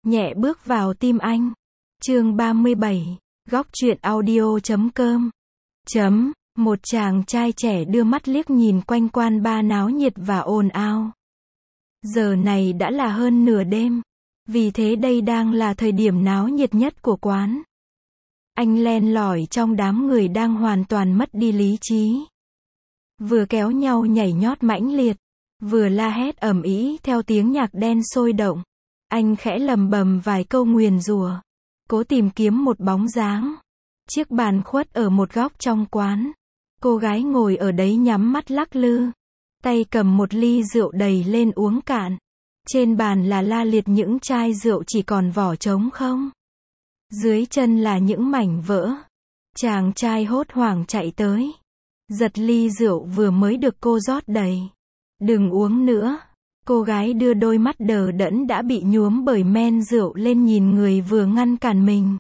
nhẹ bước vào tim anh. Chương 37, góc truyện audio.com. Một chàng trai trẻ đưa mắt liếc nhìn quanh quán bar náo nhiệt và ồn ào. Giờ này đã là hơn nửa đêm, vì thế đây đang là thời điểm náo nhiệt nhất của quán. Anh len lỏi trong đám người đang hoàn toàn mất đi lý trí. Vừa kéo nhau nhảy nhót mãnh liệt, vừa la hét ầm ĩ theo tiếng nhạc đen sôi động. Anh khẽ lầm bầm vài câu nguyền rủa, cố tìm kiếm một bóng dáng. Chiếc bàn khuất ở một góc trong quán. Cô gái ngồi ở đấy nhắm mắt lắc lư, tay cầm một ly rượu đầy lên uống cạn. Trên bàn là la liệt những chai rượu chỉ còn vỏ trống không. Dưới chân là những mảnh vỡ. Chàng trai hốt hoảng chạy tới, giật ly rượu vừa mới được cô rót đầy. Đừng uống nữa. Cô gái đưa đôi mắt đờ đẫn đã bị nhuốm bởi men rượu lên nhìn người vừa ngăn cản mình.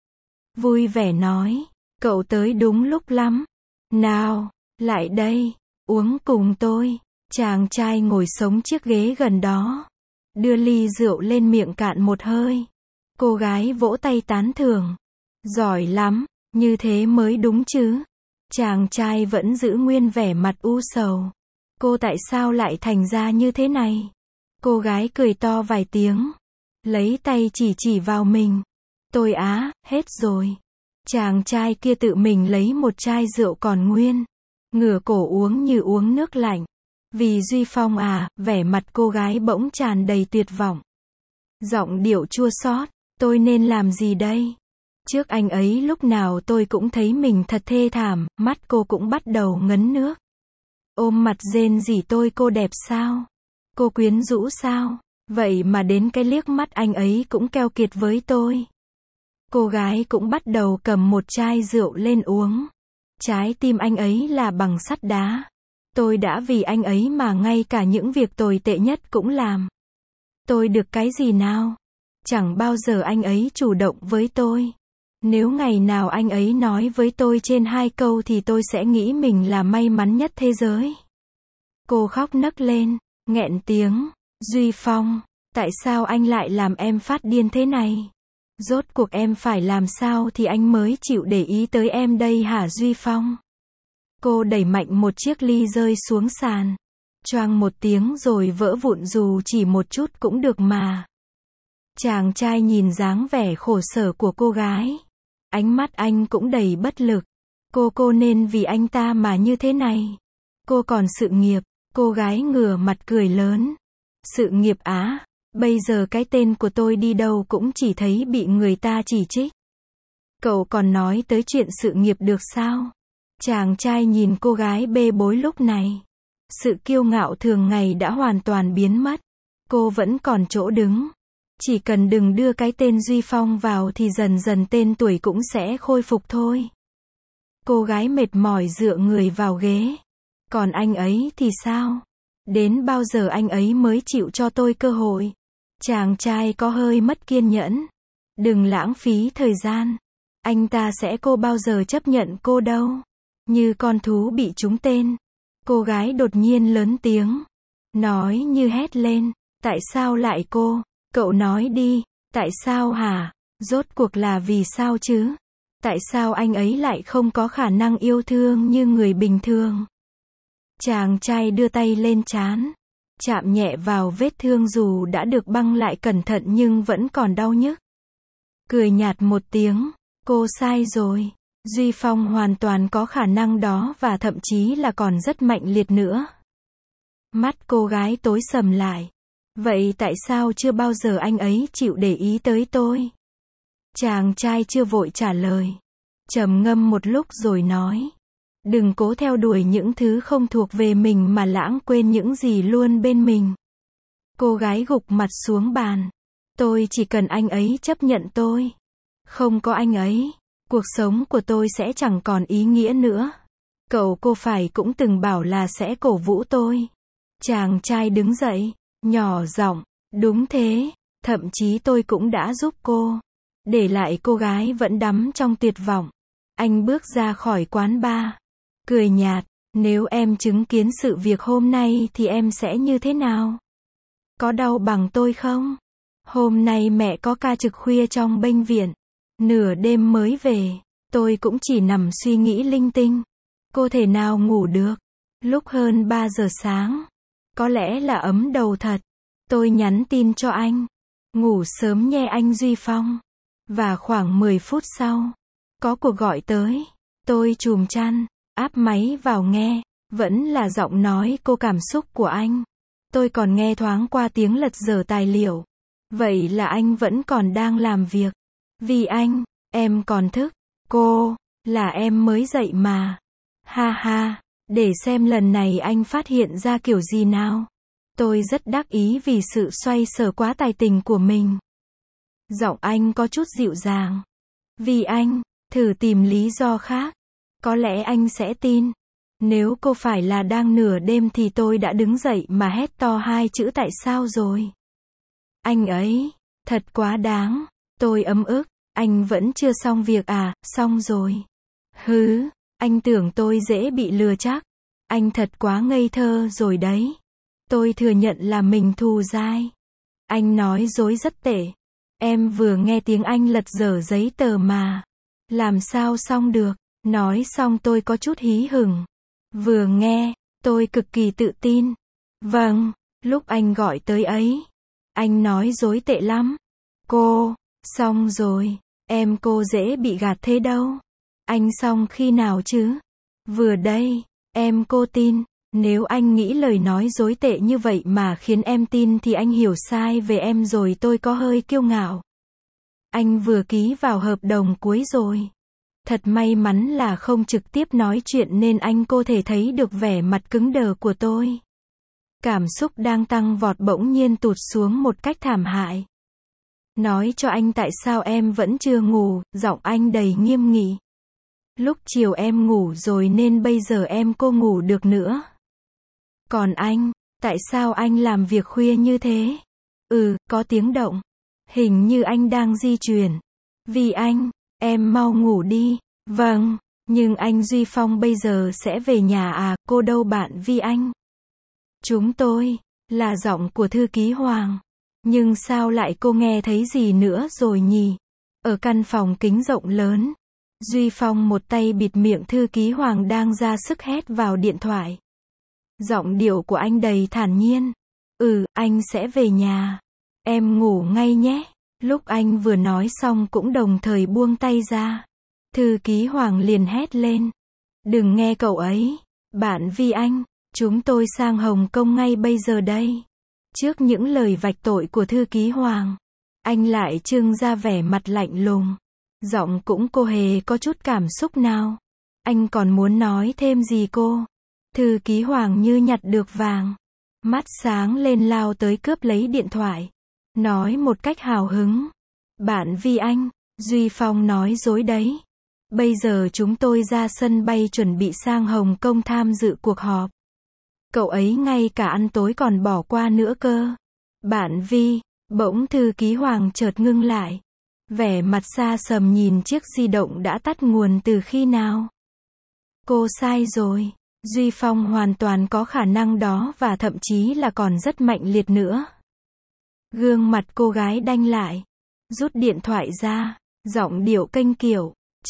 Vui vẻ nói, cậu tới đúng lúc lắm. Nào, lại đây, uống cùng tôi. Chàng trai ngồi sống chiếc ghế gần đó, đưa ly rượu lên miệng cạn một hơi. Cô gái vỗ tay tán thưởng. Giỏi lắm, như thế mới đúng chứ. Chàng trai vẫn giữ nguyên vẻ mặt u sầu. Cô tại sao lại thành ra như thế này? Cô gái cười to vài tiếng, lấy tay chỉ vào mình. Tôi á, hết rồi. Chàng trai kia tự mình lấy một chai rượu còn nguyên, ngửa cổ uống như uống nước lạnh. Vì Duy Phong à, vẻ mặt cô gái bỗng tràn đầy tuyệt vọng. Giọng điệu chua xót, tôi nên làm gì đây? Trước anh ấy lúc nào tôi cũng thấy mình thật thê thảm, mắt cô cũng bắt đầu ngấn nước. Ôm mặt rên rỉ tôi cô đẹp sao? Cô quyến rũ sao? Vậy mà đến cái liếc mắt anh ấy cũng keo kiệt với tôi. Cô gái cũng bắt đầu cầm một chai rượu lên uống. Trái tim anh ấy là bằng sắt đá. Tôi đã vì anh ấy mà ngay cả những việc tồi tệ nhất cũng làm. Tôi được cái gì nào? Chẳng bao giờ anh ấy chủ động với tôi. Nếu ngày nào anh ấy nói với tôi trên 2 câu thì tôi sẽ nghĩ mình là may mắn nhất thế giới. Cô khóc nấc lên, nghẹn tiếng. Duy Phong, tại sao anh lại làm em phát điên thế này? Rốt cuộc em phải làm sao thì anh mới chịu để ý tới em đây hả Duy Phong? Cô đẩy mạnh một chiếc ly rơi xuống sàn. Choang một tiếng rồi vỡ vụn, dù chỉ một chút cũng được mà. Chàng trai nhìn dáng vẻ khổ sở của cô gái. Ánh mắt anh cũng đầy bất lực. Cô nên vì anh ta mà như thế này. Cô còn sự nghiệp. Cô gái ngửa mặt cười lớn. Sự nghiệp á? Bây giờ cái tên của tôi đi đâu cũng chỉ thấy bị người ta chỉ trích. Cậu còn nói tới chuyện sự nghiệp được sao? Chàng trai nhìn cô gái bê bối lúc này. Sự kiêu ngạo thường ngày đã hoàn toàn biến mất. Cô vẫn còn chỗ đứng. Chỉ cần đừng đưa cái tên Duy Phong vào thì dần dần tên tuổi cũng sẽ khôi phục thôi. Cô gái mệt mỏi dựa người vào ghế. Còn anh ấy thì sao? Đến bao giờ anh ấy mới chịu cho tôi cơ hội? Chàng trai có hơi mất kiên nhẫn. Đừng lãng phí thời gian. Anh ta sẽ cô bao giờ chấp nhận cô đâu. Như con thú bị trúng tên. Cô gái đột nhiên lớn tiếng. Nói như hét lên. Tại sao lại cô? Cậu nói đi. Tại sao hả? Rốt cuộc là vì sao chứ? Tại sao anh ấy lại không có khả năng yêu thương như người bình thường? Chàng trai đưa tay lên trán, chạm nhẹ vào vết thương dù đã được băng lại cẩn thận nhưng vẫn còn đau nhức. Cười nhạt một tiếng, cô sai rồi. Duy Phong hoàn toàn có khả năng đó và thậm chí là còn rất mạnh liệt nữa. Mắt cô gái tối sầm lại. Vậy tại sao chưa bao giờ anh ấy chịu để ý tới tôi? Chàng trai chưa vội trả lời. Trầm ngâm một lúc rồi nói. Đừng cố theo đuổi những thứ không thuộc về mình mà lãng quên những gì luôn bên mình. Cô gái gục mặt xuống bàn. Tôi chỉ cần anh ấy chấp nhận tôi. Không có anh ấy, cuộc sống của tôi sẽ chẳng còn ý nghĩa nữa. Cô phải cũng từng bảo là sẽ cổ vũ tôi. Chàng trai đứng dậy, nhỏ giọng. Đúng thế, thậm chí tôi cũng đã giúp cô. Để lại cô gái vẫn đắm trong tuyệt vọng. Anh bước ra khỏi quán bar. Cười nhạt, nếu em chứng kiến sự việc hôm nay thì em sẽ như thế nào? Có đau bằng tôi không? Hôm nay mẹ có ca trực khuya trong bệnh viện. Nửa đêm mới về. Tôi cũng chỉ nằm suy nghĩ linh tinh. Cô thể nào ngủ được. Lúc hơn 3 giờ sáng. Có lẽ là ấm đầu thật. Tôi nhắn tin cho anh. Ngủ sớm nhé anh Duy Phong. Và khoảng 10 phút sau. Có cuộc gọi tới. Tôi chùm chăn. Áp máy vào nghe. Vẫn là giọng nói cô cảm xúc của anh. Tôi còn nghe thoáng qua tiếng lật dở tài liệu. Vậy là anh vẫn còn đang làm việc. Vì anh, em còn thức. Cô, là em mới dậy mà. Ha ha, để xem lần này anh phát hiện ra kiểu gì nào. Tôi rất đắc ý vì sự xoay sở quá tài tình của mình. Giọng anh có chút dịu dàng. Vì anh, thử tìm lý do khác. Có lẽ anh sẽ tin. Nếu cô phải là đang nửa đêm thì tôi đã đứng dậy mà hét to 2 chữ tại sao rồi. Anh ấy, thật quá đáng. Tôi ấm ức. Anh vẫn chưa xong việc à, xong rồi. Hứ, anh tưởng tôi dễ bị lừa chắc. Anh thật quá ngây thơ rồi đấy. Tôi thừa nhận là mình thù dai. Anh nói dối rất tệ. Em vừa nghe tiếng anh lật dở giấy tờ mà. Làm sao xong được. Nói xong tôi có chút hí hửng. Vừa nghe, tôi cực kỳ tự tin. Vâng, lúc anh gọi tới ấy. Anh nói dối tệ lắm. Cô, xong rồi. Em cô dễ bị gạt thế đâu. Anh xong khi nào chứ? Vừa đây, em cô tin. Nếu anh nghĩ lời nói dối tệ như vậy mà khiến em tin thì anh hiểu sai về em rồi. Tôi có hơi kiêu ngạo. Anh vừa ký vào hợp đồng cuối rồi. Thật may mắn là không trực tiếp nói chuyện nên anh cô thể thấy được vẻ mặt cứng đờ của tôi. Cảm xúc đang tăng vọt bỗng nhiên tụt xuống một cách thảm hại. Nói cho anh tại sao em vẫn chưa ngủ, giọng anh đầy nghiêm nghị. Lúc chiều em ngủ rồi nên bây giờ em cô ngủ được nữa. Còn anh, tại sao anh làm việc khuya như thế? Có tiếng động. Hình như anh đang di chuyển. Vì anh, em mau ngủ đi. Vâng, nhưng anh Duy Phong bây giờ sẽ về nhà à, cô đâu bạn Vi anh? Chúng tôi, là giọng của thư ký Hoàng. Nhưng sao lại cô nghe thấy gì nữa rồi nhỉ? Ở căn phòng kính rộng lớn, Duy Phong một tay bịt miệng thư ký Hoàng đang ra sức hét vào điện thoại. Giọng điệu của anh đầy thản nhiên. Anh sẽ về nhà. Em ngủ ngay nhé. Lúc anh vừa nói xong cũng đồng thời buông tay ra. Thư ký Hoàng liền hét lên. Đừng nghe cậu ấy. Bạn Vi anh, chúng tôi sang Hồng Kông ngay bây giờ đây. Trước những lời vạch tội của thư ký Hoàng, anh lại trưng ra vẻ mặt lạnh lùng. Giọng cũng cô hề có chút cảm xúc nào. Anh còn muốn nói thêm gì cô? Thư ký Hoàng như nhặt được vàng. Mắt sáng lên lao tới cướp lấy điện thoại. Nói một cách hào hứng. Bạn Vi anh, Duy Phong nói dối đấy. Bây giờ chúng tôi ra sân bay chuẩn bị sang Hồng Kông tham dự cuộc họp. Cậu ấy ngay cả ăn tối còn bỏ qua nữa cơ. Bạn Vi, bỗng thư ký Hoàng chợt ngưng lại. Vẻ mặt xa sầm nhìn chiếc di động đã tắt nguồn từ khi nào. Cô sai rồi. Duy Phong hoàn toàn có khả năng đó và thậm chí là còn rất mạnh liệt nữa. Gương mặt cô gái đanh lại. Rút điện thoại ra. Giọng điệu kênh kiểu.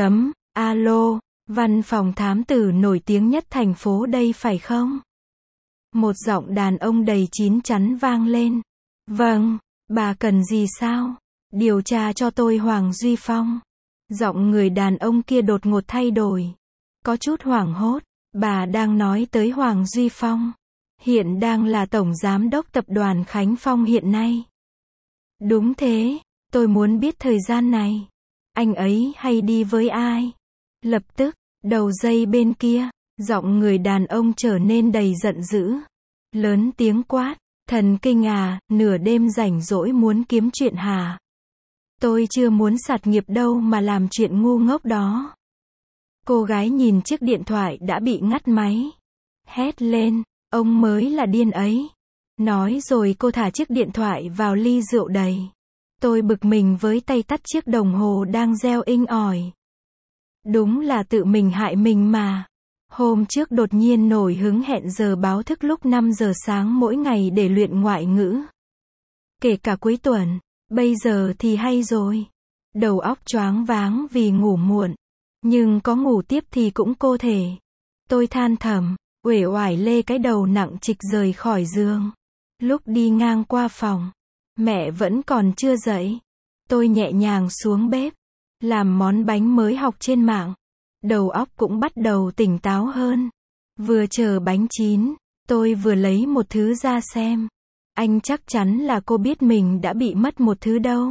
Alo, văn phòng thám tử nổi tiếng nhất thành phố đây phải không? Một giọng đàn ông đầy chín chắn vang lên. Vâng, bà cần gì sao? Điều tra cho tôi Hoàng Duy Phong. Giọng người đàn ông kia đột ngột thay đổi. Có chút hoảng hốt. Bà đang nói tới Hoàng Duy Phong. Hiện đang là tổng giám đốc tập đoàn Khánh Phong hiện nay. Đúng thế, tôi muốn biết thời gian này. Anh ấy hay đi với ai? Lập tức, đầu dây bên kia, giọng người đàn ông trở nên đầy giận dữ. Lớn tiếng quát, thần kinh à, nửa đêm rảnh rỗi muốn kiếm chuyện hả? Tôi chưa muốn sạt nghiệp đâu mà làm chuyện ngu ngốc đó. Cô gái nhìn chiếc điện thoại đã bị ngắt máy. Hét lên, ông mới là điên ấy. Nói rồi cô thả chiếc điện thoại vào ly rượu đầy. Tôi bực mình với tay tắt chiếc đồng hồ đang reo inh ỏi. Đúng là tự mình hại mình mà. Hôm trước đột nhiên nổi hứng hẹn giờ báo thức lúc 5 giờ sáng mỗi ngày để luyện ngoại ngữ. Kể cả cuối tuần, Bây giờ thì hay rồi. Đầu óc choáng váng vì ngủ muộn. Nhưng có ngủ tiếp thì cũng cô thể. Tôi than thầm, uể oải lê cái đầu nặng trịch rời khỏi giường. Lúc đi ngang qua phòng, mẹ vẫn còn chưa dậy. Tôi nhẹ nhàng xuống bếp, làm món bánh mới học trên mạng. Đầu óc cũng bắt đầu tỉnh táo hơn. Vừa chờ bánh chín, tôi vừa lấy một thứ ra xem. Anh chắc chắn là cô biết mình đã bị mất một thứ đâu.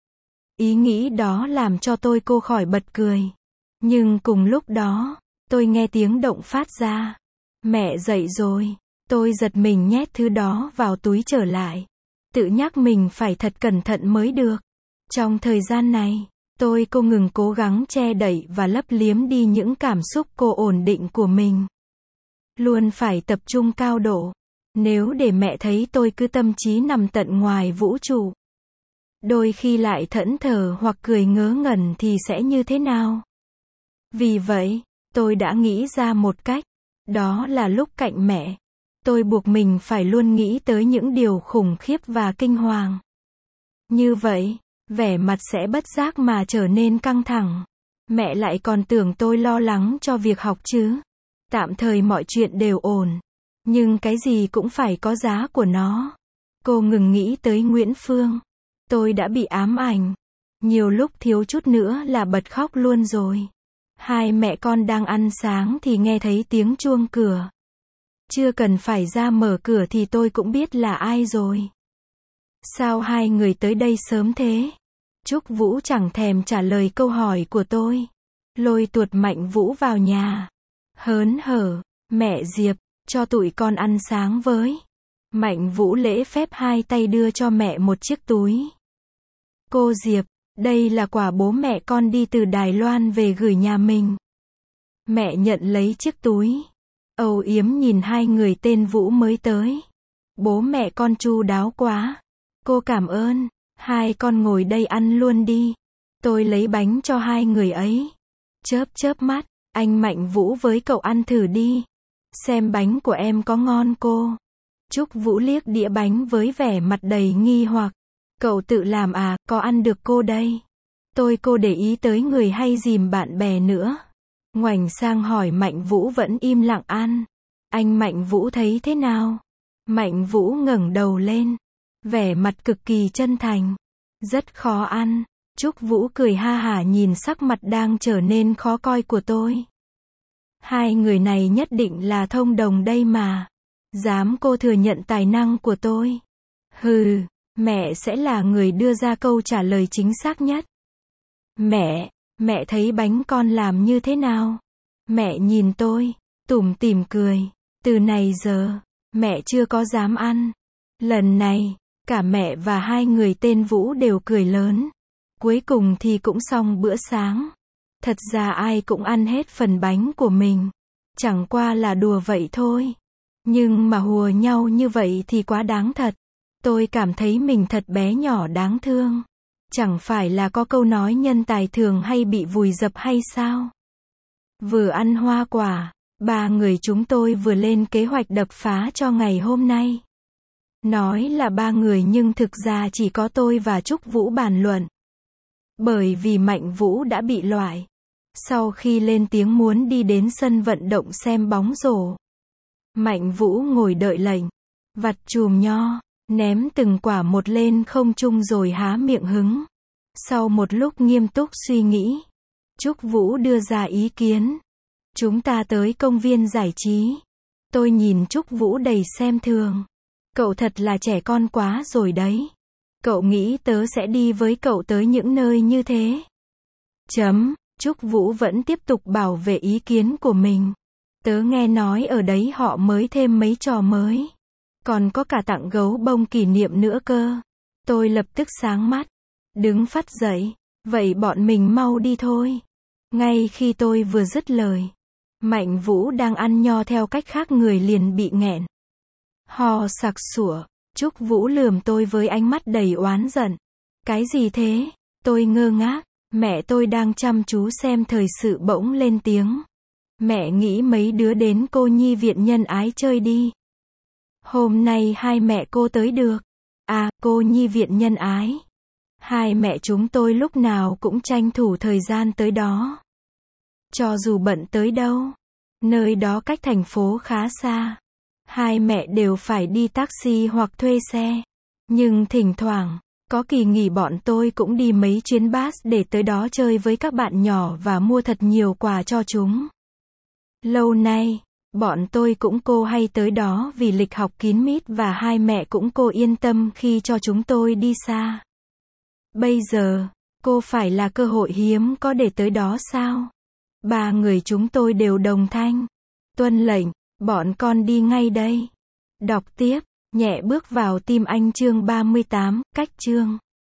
Ý nghĩ đó làm cho cô khỏi bật cười. Nhưng cùng lúc đó, tôi nghe tiếng động phát ra. Mẹ dậy rồi. Tôi giật mình nhét thứ đó vào túi trở lại. Tự nhắc mình phải thật cẩn thận mới được. Trong thời gian này, cô ngừng cố gắng che đậy và lấp liếm đi những cảm xúc cô ổn định của mình. Luôn phải tập trung cao độ. Nếu để mẹ thấy tôi cứ tâm trí nằm tận ngoài vũ trụ, đôi khi lại thẫn thờ hoặc cười ngớ ngẩn thì sẽ như thế nào? Vì vậy, tôi đã nghĩ ra một cách. Đó là lúc cạnh mẹ, tôi buộc mình phải luôn nghĩ tới những điều khủng khiếp và kinh hoàng. Như vậy, vẻ mặt sẽ bất giác mà trở nên căng thẳng. Mẹ lại còn tưởng tôi lo lắng cho việc học chứ. Tạm thời mọi chuyện đều ổn. Nhưng cái gì cũng phải có giá của nó. Cô ngừng nghĩ tới Nguyễn Phương. Tôi đã bị ám ảnh. Nhiều lúc thiếu chút nữa là bật khóc luôn rồi. Hai mẹ con đang ăn sáng thì nghe thấy tiếng chuông cửa. Chưa cần phải ra mở cửa thì tôi cũng biết là ai rồi. Sao hai người tới đây sớm thế? Trúc Vũ chẳng thèm trả lời câu hỏi của tôi. Lôi tuột Mạnh Vũ vào nhà. Hớn hở, mẹ Diệp, cho tụi con ăn sáng với. Mạnh Vũ lễ phép hai tay đưa cho mẹ một chiếc túi. Cô Diệp, đây là quà bố mẹ con đi từ Đài Loan về gửi nhà mình. Mẹ nhận lấy chiếc túi. Âu yếm nhìn hai người tên Vũ mới tới. Bố mẹ con chu đáo quá. Cô cảm ơn. Hai con ngồi đây ăn luôn đi. Tôi lấy bánh cho hai người ấy. Chớp chớp mắt, anh Mạnh Vũ với cậu ăn thử đi. Xem bánh của em có ngon cô. Trúc Vũ liếc đĩa bánh với vẻ mặt đầy nghi hoặc. Cậu tự làm à, có ăn được cô đây. Cô để ý tới người hay dìm bạn bè nữa. Ngoảnh sang hỏi Mạnh Vũ vẫn im lặng ăn. Anh Mạnh Vũ thấy thế nào? Mạnh Vũ ngẩng đầu lên. Vẻ mặt cực kỳ chân thành. Rất khó ăn. Trúc Vũ cười ha hả nhìn sắc mặt đang trở nên khó coi của tôi. Hai người này nhất định là thông đồng đây mà. Dám cô thừa nhận tài năng của tôi. Hừ, mẹ sẽ là người đưa ra câu trả lời chính xác nhất. Mẹ thấy bánh con làm như thế nào? Mẹ nhìn tôi, tủm tỉm cười. Từ này giờ, mẹ chưa có dám ăn. Lần này, cả mẹ và hai người tên Vũ đều cười lớn. Cuối cùng thì cũng xong bữa sáng. Thật ra ai cũng ăn hết phần bánh của mình. Chẳng qua là đùa vậy thôi. Nhưng mà hùa nhau như vậy thì quá đáng thật. Tôi cảm thấy mình thật bé nhỏ đáng thương. Chẳng phải là có câu nói nhân tài thường hay bị vùi dập hay sao? Vừa ăn hoa quả, ba người chúng tôi vừa lên kế hoạch đập phá cho ngày hôm nay. Nói là ba người nhưng thực ra chỉ có tôi và Trúc Vũ bàn luận. Bởi vì Mạnh Vũ đã bị loại. Sau khi lên tiếng muốn đi đến sân vận động xem bóng rổ. Mạnh Vũ ngồi đợi lệnh. Vặt chùm nho, ném từng quả một lên không trung rồi há miệng hứng. Sau một lúc nghiêm túc suy nghĩ, Trúc Vũ đưa ra ý kiến. Chúng ta tới công viên giải trí. Tôi nhìn Trúc Vũ đầy xem thường. Cậu thật là trẻ con quá rồi đấy. Cậu nghĩ tớ sẽ đi với cậu tới những nơi như thế? Trúc Vũ vẫn tiếp tục bảo vệ ý kiến của mình. Tớ nghe nói ở đấy họ mới thêm mấy trò mới. Còn có cả tặng gấu bông kỷ niệm nữa cơ. Tôi lập tức sáng mắt. Đứng phắt dậy. Vậy bọn mình mau đi thôi. Ngay khi tôi vừa dứt lời, Mạnh Vũ đang ăn nho theo cách khác người liền bị nghẹn. Ho sặc sủa. Trúc Vũ lườm tôi với ánh mắt đầy oán giận. Cái gì thế? Tôi ngơ ngác. Mẹ tôi đang chăm chú xem thời sự bỗng lên tiếng. Mẹ nghĩ mấy đứa đến cô nhi viện Nhân Ái chơi đi. Hôm nay hai mẹ cô tới được. À, cô nhi viện Nhân Ái. Hai mẹ chúng tôi lúc nào cũng tranh thủ thời gian tới đó. Cho dù bận tới đâu, nơi đó cách thành phố khá xa. Hai mẹ đều phải đi taxi hoặc thuê xe. Nhưng thỉnh thoảng, có kỳ nghỉ bọn tôi cũng đi mấy chuyến bus để tới đó chơi với các bạn nhỏ và mua thật nhiều quà cho chúng. Lâu nay, bọn tôi cũng cô hay tới đó vì lịch học kín mít và hai mẹ cũng cô yên tâm khi cho chúng tôi đi xa. Bây giờ, cô phải là cơ hội hiếm có để tới đó sao? Ba người chúng tôi đều đồng thanh. Tuân lệnh, bọn con đi ngay đây. Đọc tiếp, nhẹ bước vào tim anh chương 38, cách chương